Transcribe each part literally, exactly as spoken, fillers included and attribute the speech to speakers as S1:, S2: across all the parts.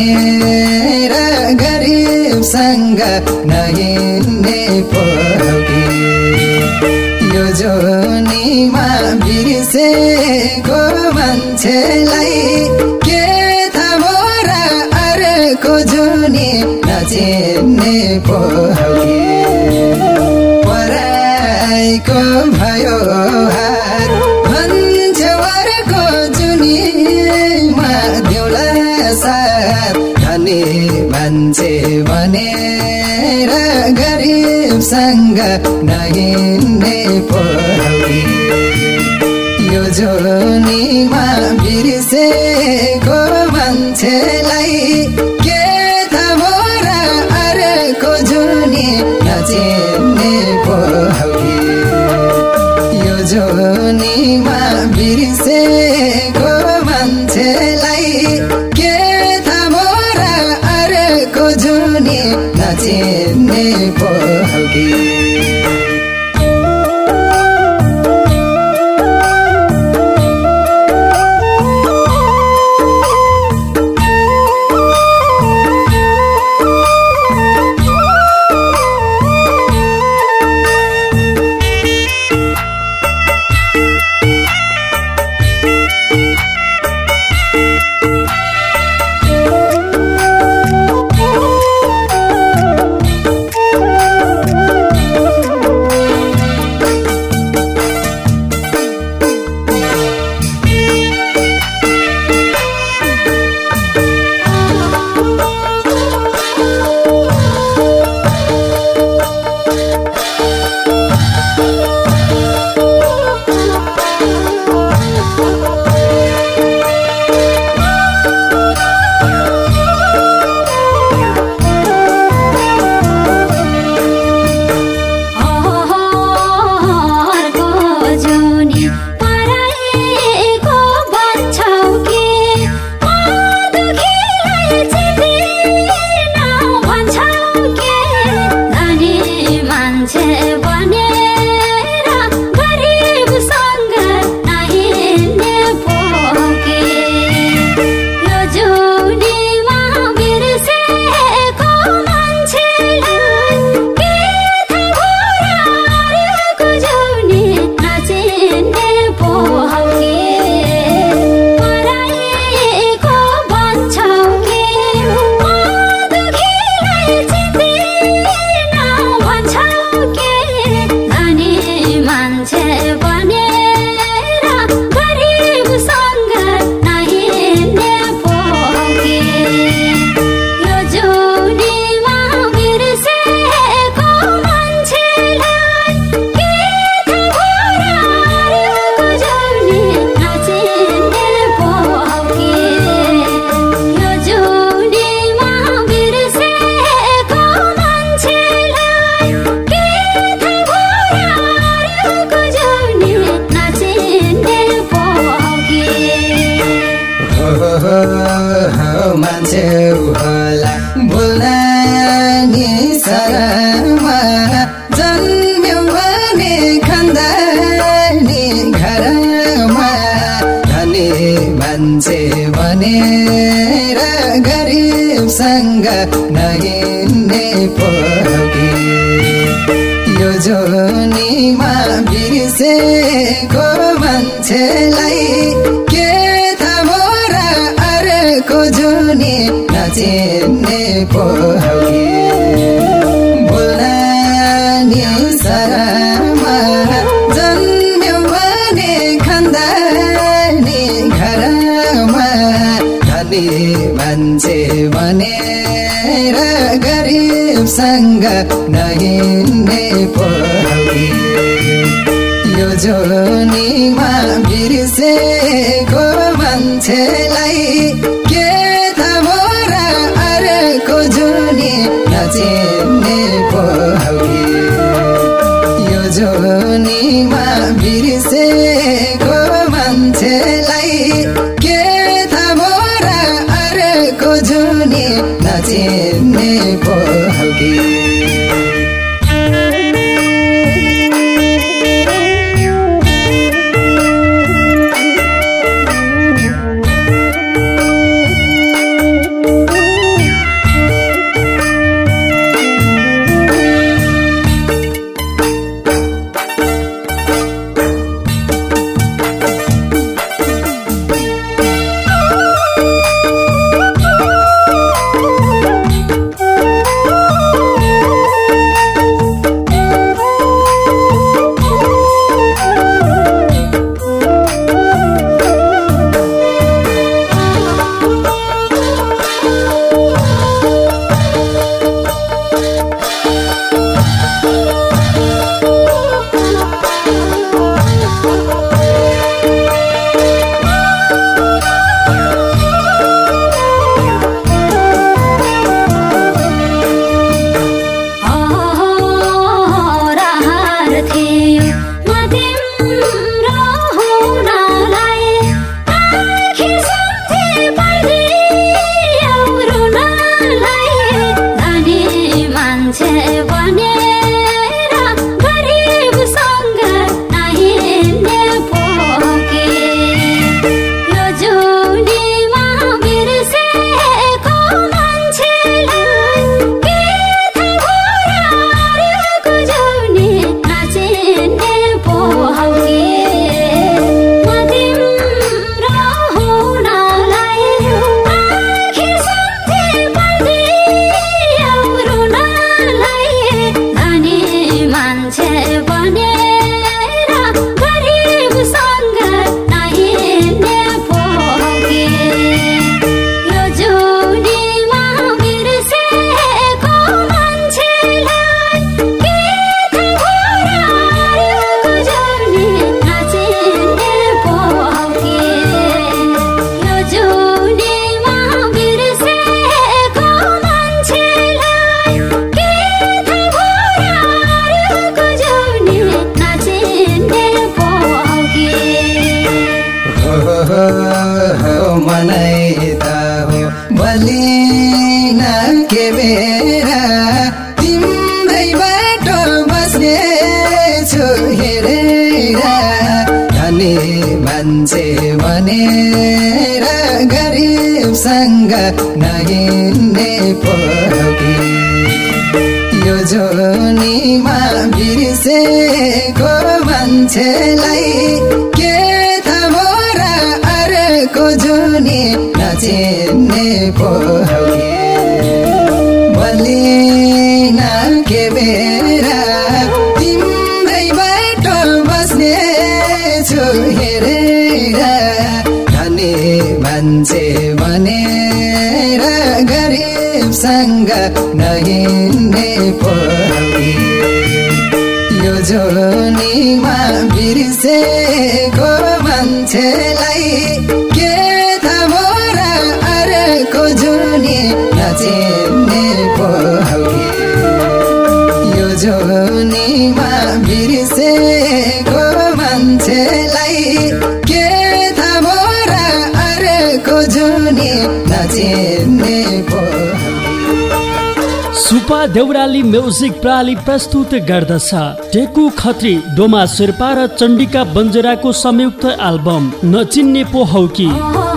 S1: भनेर गरिबसँग नहिँड्ने पो हो कि यो जोनीमा बिर्सेको मान्छेलाई के थाहा भो र अर्को जोनी नचिन्ने पो हो कि पराइको भयो हार भन्छ अर्को जुनीमा देउला साथ धनी मान्छे भनेर गरिबसँग नहिँड्ने पो हो कि यो जोनीमा बिर्सेको मान्छेलाई के थाहा भो र अर्को जुनी नचिन्ने पो हो कि यो जोनीमा बिर्सेको मान्छेलाई के थाहा भो र अर्को जुनी नचिन्ने पो हो कि मान्छे होला बोल्न नि शरमा जन्म्यौ भने खाँदा नि घरमा धनी मान्छे भनेर गरिबसँग नहिँड्ने पो हो कि यो जोनीमा बिर्सेको मान्छेलाई के थाहा भो र अर्को जुनी नचिन्ने पो हो कि बोल्न नि शरमा जन्म्यौ भने खाँदा नि घरमा धनी मान्छे भनेर गरिबसँग नहिँड्ने पो हो कि यो जोनीमा बिर्सेको मान्छेलाई के थाहा भो र अर्को जुनी नचिन्ने पो हो कि यो जोनीमा बिर्सेको मान्छेलाई के थाहा भो र अर्को जुनी नचिन्ने पो हो कि
S2: Oh
S1: नहिने पोकी यो जोनीमा बिर्सेको मान्छेलाई के थाहा र अर्को जोनी नचिन्ने पोकी भोलि न के बेरा तिम्रै बाटो बस्ने छु हेरेर धनी मान्छे भने गरीबसँग नहिँड्ने पोकी यो जोनीमा बिर्सेको मान्छेलाई के थाहा र अर्को जोनी नचिन्ने पोकी यो जोनीमा बिर्सेको मान्छेलाई के थाहा र अर्को जोनी नचिन्ने
S2: सुपा देउराली म्युजिक प्राली प्रस्तुत गर्दछ टेकु खत्री डोमा शेर्पा र चण्डिका बन्जराको संयुक्त एल्बम नचिन्ने पो हौ कि।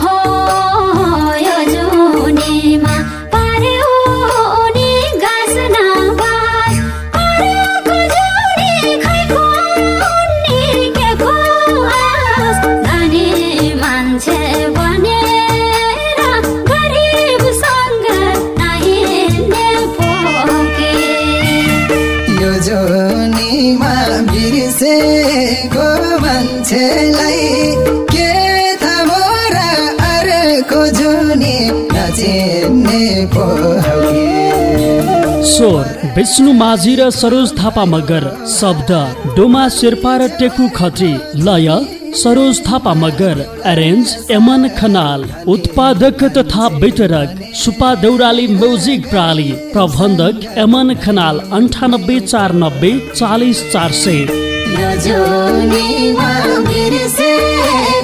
S1: मान्छेलाई के थाहा र अर्को जोनी नचिन्ने पो हौ कि।
S2: स्वर विष्णु माझी र सरोज थापा मगर, शब्द डोमा शेर्पा र टेकु खत्री, लय सरोज थापा मगर, एरेन्ज एमन खनाल, उत्पादक तथा वितरक सुपा देउराली म्युजिक प्राली, प्रबन्धक एमन खनाल, अन्ठानब्बे चार नब्बे चालिस चार सय।
S1: यो जोनीमा बिर्से